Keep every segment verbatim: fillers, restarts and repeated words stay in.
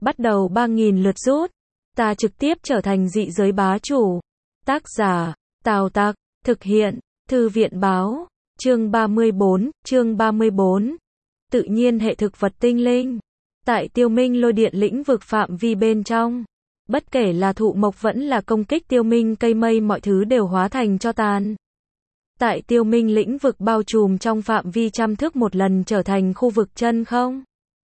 bắt đầu ba nghìn lượt rút. Ta trực tiếp trở thành dị giới bá chủ. Tác giả, Tào Tặc, thực hiện, Thư viện Báo, chương ba mươi bốn, chương ba mươi bốn. Tự nhiên hệ thực vật tinh linh. Tại Tiêu Minh lôi điện lĩnh vực phạm vi bên trong, bất kể là thụ mộc vẫn là công kích Tiêu Minh cây mây mọi thứ đều hóa thành tro tàn. Tại Tiêu Minh lĩnh vực bao trùm trong phạm vi trăm thước một lần trở thành khu vực chân không.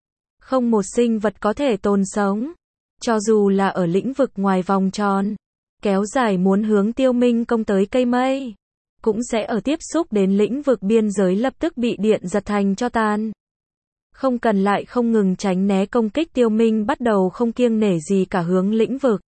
Không một sinh vật có thể tồn sống. Cho dù là ở lĩnh vực ngoài vòng tròn, kéo dài muốn hướng Tiêu Minh công tới cây mây, cũng sẽ ở tiếp xúc đến lĩnh vực biên giới lập tức bị điện giật thành tro tàn. Không cần lại không ngừng tránh né công kích, Tiêu Minh bắt đầu không kiêng nể gì cả hướng lĩnh vực.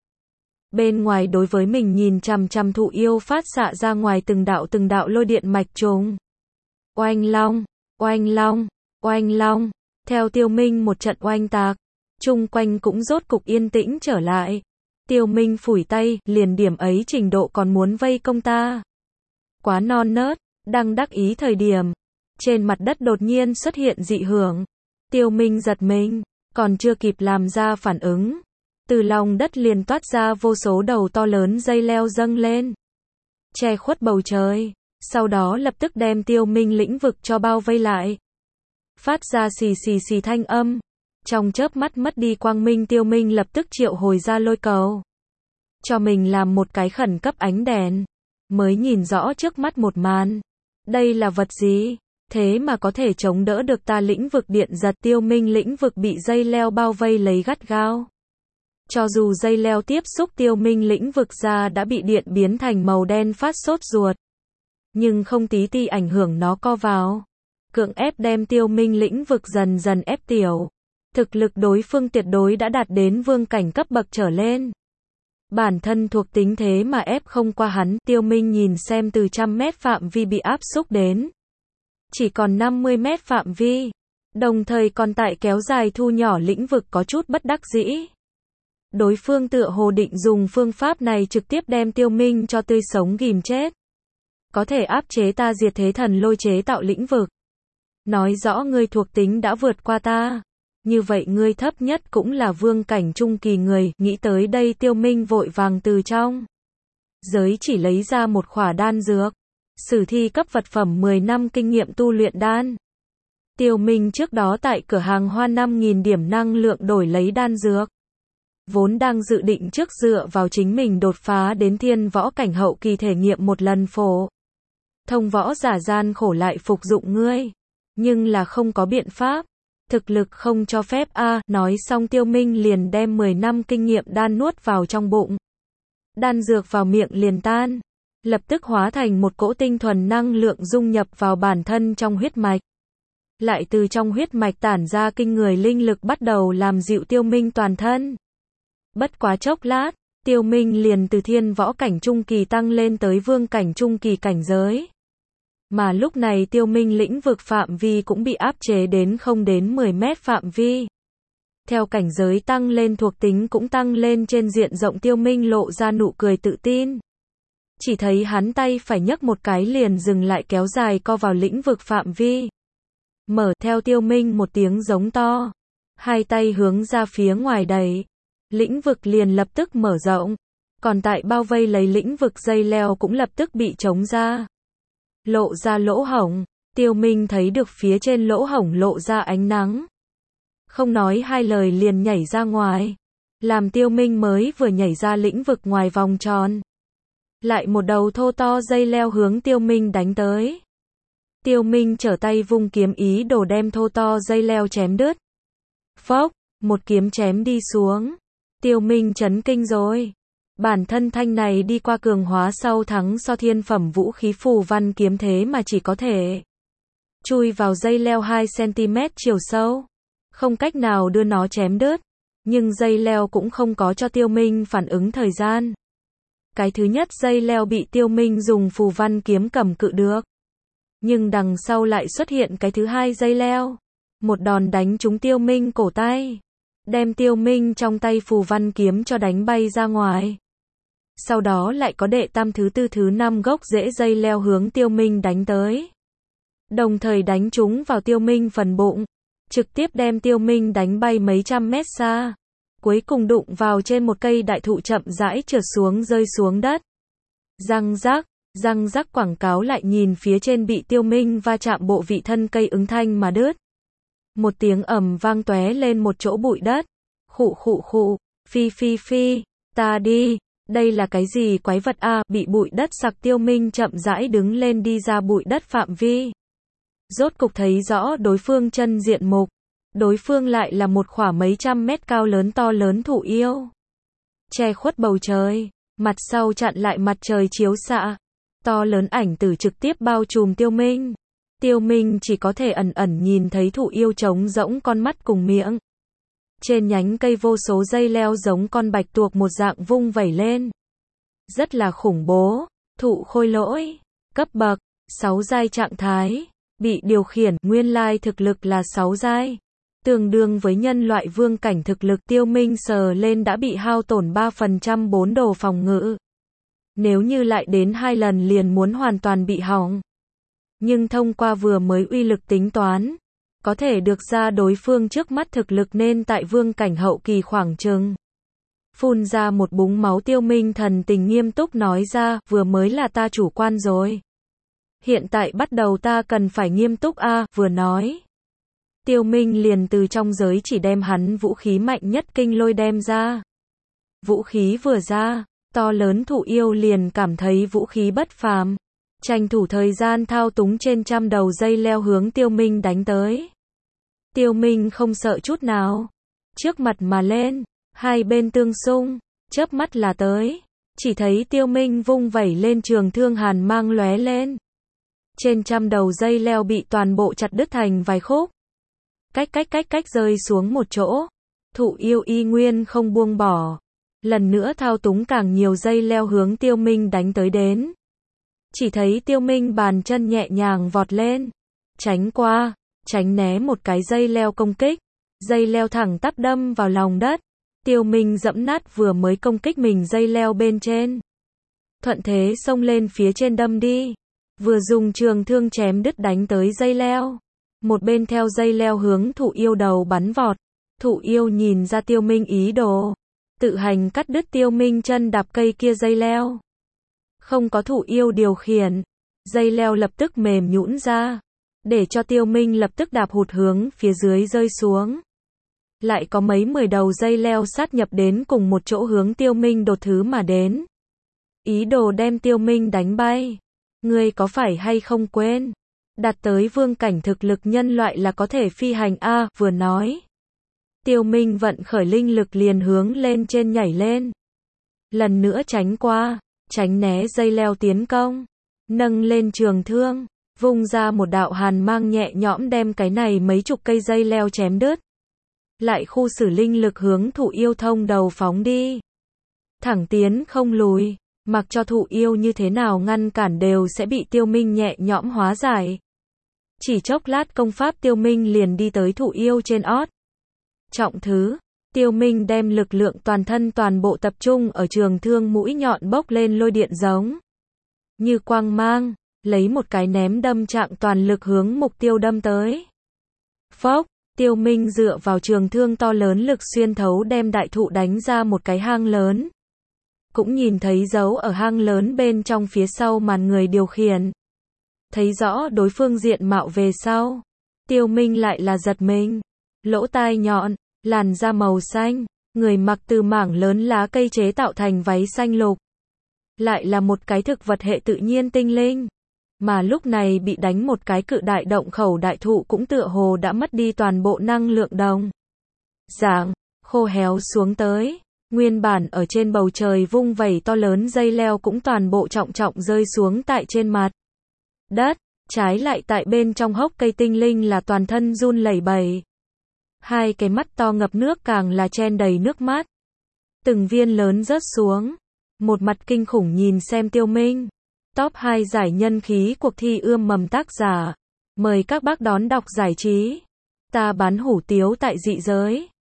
Bên ngoài đối với mình nhìn chằm chằm thụ yêu phát xạ ra ngoài từng đạo từng đạo lôi điện mạch trùng. Oanh long, oanh long, oanh long, theo Tiêu Minh một trận oanh tạc, chung quanh cũng rốt cục yên tĩnh trở lại. Tiêu Minh phủi tay, liền điểm ấy trình độ còn muốn vây công ta. Quá non nớt, đang đắc ý thời điểm, trên mặt đất đột nhiên xuất hiện dị hưởng. Tiêu Minh giật mình, còn chưa kịp làm ra phản ứng, từ lòng đất liền toát ra vô số đầu to lớn dây leo dâng lên, che khuất bầu trời, sau đó lập tức đem Tiêu Minh lĩnh vực cho bao vây lại. Phát ra xì xì xì thanh âm, trong chớp mắt mất đi quang minh. Tiêu Minh lập tức triệu hồi ra lôi cầu, cho mình làm một cái khẩn cấp ánh đèn, mới nhìn rõ trước mắt một màn. Đây là vật gì? Thế mà có thể chống đỡ được ta lĩnh vực điện giật. Tiêu Minh lĩnh vực bị dây leo bao vây lấy gắt gao. Cho dù dây leo tiếp xúc Tiêu Minh lĩnh vực ra đã bị điện biến thành màu đen phát sốt ruột, nhưng không tí ti ảnh hưởng nó co vào, cưỡng ép đem Tiêu Minh lĩnh vực dần dần ép tiểu. Thực lực đối phương tuyệt đối đã đạt đến vương cảnh cấp bậc trở lên. Bản thân thuộc tính thế mà ép không qua hắn. Tiêu Minh nhìn xem từ trăm mét phạm vi bị áp xúc đến chỉ còn năm mươi mét phạm vi, đồng thời còn tại kéo dài thu nhỏ lĩnh vực, có chút bất đắc dĩ. Đối phương tựa hồ định dùng phương pháp này trực tiếp đem Tiêu Minh cho tươi sống ghìm chết. Có thể áp chế ta diệt thế thần lôi chế tạo lĩnh vực, nói rõ ngươi thuộc tính đã vượt qua ta. Như vậy ngươi thấp nhất cũng là vương cảnh trung kỳ người. Nghĩ tới đây, Tiêu Minh vội vàng từ trong giới chỉ lấy ra một khỏa đan dược. Sử thi cấp vật phẩm mười năm kinh nghiệm tu luyện đan. Tiêu Minh trước đó tại cửa hàng hoa năm nghìn điểm năng lượng đổi lấy đan dược. Vốn đang dự định trước dựa vào chính mình đột phá đến thiên võ cảnh hậu kỳ thể nghiệm một lần phổ thông võ giả gian khổ lại phục dụng ngươi. Nhưng là không có biện pháp. Thực lực không cho phép a. À, nói xong Tiêu Minh liền đem mười năm kinh nghiệm đan nuốt vào trong bụng. Đan dược vào miệng liền tan, lập tức hóa thành một cỗ tinh thuần năng lượng dung nhập vào bản thân trong huyết mạch. Lại từ trong huyết mạch tản ra kinh người linh lực bắt đầu làm dịu Tiêu Minh toàn thân. Bất quá chốc lát, Tiêu Minh liền từ thiên võ cảnh trung kỳ tăng lên tới vương cảnh trung kỳ cảnh giới. Mà lúc này Tiêu Minh lĩnh vực phạm vi cũng bị áp chế đến không đến mười mét phạm vi. Theo cảnh giới tăng lên, thuộc tính cũng tăng lên trên diện rộng. Tiêu Minh lộ ra nụ cười tự tin. Chỉ thấy hắn tay phải nhấc một cái liền dừng lại, kéo dài co vào lĩnh vực phạm vi. Mở. Theo Tiêu Minh một tiếng giống to, hai tay hướng ra phía ngoài đẩy, lĩnh vực liền lập tức mở rộng. Còn tại bao vây lấy lĩnh vực dây leo cũng lập tức bị trống ra, lộ ra lỗ hổng. Tiêu Minh thấy được phía trên lỗ hổng lộ ra ánh nắng, không nói hai lời liền nhảy ra ngoài. Làm Tiêu Minh mới vừa nhảy ra lĩnh vực ngoài vòng tròn, lại một đầu thô to dây leo hướng Tiêu Minh đánh tới. Tiêu Minh trở tay vung kiếm ý đồ đem thô to dây leo chém đứt. Phốc, một kiếm chém đi xuống. Tiêu Minh chấn kinh rồi. Bản thân thanh này đi qua cường hóa sau thắng so thiên phẩm vũ khí phù văn kiếm, thế mà chỉ có thể chui vào dây leo hai xăng ti mét chiều sâu, không cách nào đưa nó chém đứt. Nhưng dây leo cũng không có cho Tiêu Minh phản ứng thời gian. Cái thứ nhất dây leo bị Tiêu Minh dùng phù văn kiếm cầm cự được, nhưng đằng sau lại xuất hiện cái thứ hai dây leo, một đòn đánh trúng Tiêu Minh cổ tay, đem Tiêu Minh trong tay phù văn kiếm cho đánh bay ra ngoài. Sau đó lại có đệ tam, thứ tư, thứ năm gốc rễ dây leo hướng Tiêu Minh đánh tới, đồng thời đánh trúng vào Tiêu Minh phần bụng, trực tiếp đem Tiêu Minh đánh bay mấy trăm mét xa. cuối cùng đụng vào trên một cây đại thụ chậm rãi trượt xuống rơi xuống đất. Răng rắc, răng rắc quảng cáo lại nhìn phía trên bị Tiêu Minh va chạm bộ vị thân cây ứng thanh mà đứt. Một tiếng ầm vang tóe lên một chỗ bụi đất. Khụ khụ khụ, phi phi phi, ta đi, đây là cái gì quái vật a, à? Bị bụi đất sặc Tiêu Minh chậm rãi đứng lên đi ra bụi đất phạm vi. Rốt cục thấy rõ đối phương chân diện mục. Đối phương lại là một khỏa mấy trăm mét cao lớn to lớn thụ yêu. Che khuất bầu trời, mặt sau chặn lại mặt trời chiếu xạ. To lớn ảnh tử trực tiếp bao trùm Tiêu Minh. Tiêu Minh chỉ có thể ẩn ẩn nhìn thấy thụ yêu trống rỗng con mắt cùng miệng. Trên nhánh cây vô số dây leo giống con bạch tuộc một dạng vung vẩy lên. Rất là khủng bố, thụ khôi lỗi, cấp bậc, sáu giai trạng thái, bị điều khiển, nguyên lai thực lực là sáu giai. Tương đương với nhân loại vương cảnh thực lực. Tiêu Minh sờ lên đã bị hao tổn ba phần trăm bốn đồ phòng ngự. Nếu như lại đến hai lần liền muốn hoàn toàn bị hỏng. Nhưng thông qua vừa mới uy lực tính toán, có thể được ra đối phương trước mắt thực lực nên tại vương cảnh hậu kỳ khoảng chừng. Phun ra một búng máu Tiêu Minh thần tình nghiêm túc nói ra, vừa mới là ta chủ quan rồi. Hiện tại bắt đầu ta cần phải nghiêm túc a, à, vừa nói. Tiêu Minh liền từ trong giới chỉ đem hắn vũ khí mạnh nhất kinh lôi đem ra. Vũ khí vừa ra, to lớn thụ yêu liền cảm thấy vũ khí bất phàm. Tranh thủ thời gian thao túng trên trăm đầu dây leo hướng Tiêu Minh đánh tới. Tiêu Minh không sợ chút nào. Trước mặt mà lên, hai bên tương xung, chớp mắt là tới. Chỉ thấy Tiêu Minh vung vẩy lên trường thương hàn mang lóe lên. Trên trăm đầu dây leo bị toàn bộ chặt đứt thành vài khúc. Cách cách cách cách rơi xuống một chỗ. Thụ yêu y nguyên không buông bỏ. Lần nữa thao túng càng nhiều dây leo hướng Tiêu Minh đánh tới đến. Chỉ thấy Tiêu Minh bàn chân nhẹ nhàng vọt lên. Tránh qua, tránh né một cái dây leo công kích. Dây leo thẳng tắp đâm vào lòng đất. Tiêu Minh dẫm nát vừa mới công kích mình dây leo bên trên. Thuận thế xông lên phía trên đâm đi. Vừa dùng trường thương chém đứt đánh tới dây leo. Một bên theo dây leo hướng thụ yêu đầu bắn vọt. Thụ yêu nhìn ra Tiêu Minh ý đồ. Tự hành cắt đứt Tiêu Minh chân đạp cây kia dây leo. Không có thụ yêu điều khiển. Dây leo lập tức mềm nhũn ra. Để cho Tiêu Minh lập tức đạp hụt hướng phía dưới rơi xuống. Lại có mấy mười đầu dây leo sát nhập đến cùng một chỗ hướng Tiêu Minh đột thứ mà đến. Ý đồ đem Tiêu Minh đánh bay. Ngươi có phải hay không quên? Đạt tới vương cảnh thực lực nhân loại là có thể phi hành a, à, vừa nói. Tiêu Minh vận khởi linh lực liền hướng lên trên nhảy lên. Lần nữa tránh qua, tránh né dây leo tiến công. Nâng lên trường thương, vung ra một đạo hàn mang nhẹ nhõm đem cái này mấy chục cây dây leo chém đứt. Lại khu xử linh lực hướng thụ yêu thông đầu phóng đi. Thẳng tiến không lùi, mặc cho thụ yêu như thế nào ngăn cản đều sẽ bị Tiêu Minh nhẹ nhõm hóa giải. Chỉ chốc lát công pháp Tiêu Minh liền đi tới thụ yêu trên ót. Trọng thứ, Tiêu Minh đem lực lượng toàn thân toàn bộ tập trung ở trường thương mũi nhọn bốc lên lôi điện giống như quang mang, lấy một cái ném đâm trạng toàn lực hướng mục tiêu đâm tới. Phốc, Tiêu Minh dựa vào trường thương to lớn lực xuyên thấu đem đại thụ đánh ra một cái hang lớn. Cũng nhìn thấy dấu ở hang lớn bên trong phía sau màn người điều khiển. Thấy rõ đối phương diện mạo về sau. Tiêu Minh lại là giật mình. Lỗ tai nhọn, làn da màu xanh, người mặc từ mảng lớn lá cây chế tạo thành váy xanh lục. Lại là một cái thực vật hệ tự nhiên tinh linh. Mà lúc này bị đánh một cái cự đại động khẩu đại thụ cũng tựa hồ đã mất đi toàn bộ năng lượng đồng. Dạng, khô héo xuống tới. Nguyên bản ở trên bầu trời vung vẩy to lớn dây leo cũng toàn bộ trọng trọng rơi xuống tại trên mặt đất. Trái lại tại bên trong hốc cây tinh linh là toàn thân run lẩy bẩy. Hai cái mắt to ngập nước càng là chen đầy nước mắt. Từng viên lớn rớt xuống. Một mặt kinh khủng nhìn xem Tiêu Minh. Top hai giải nhân khí cuộc thi ươm mầm tác giả. Mời các bác đón đọc giải trí. Ta bán hủ tiếu tại dị giới.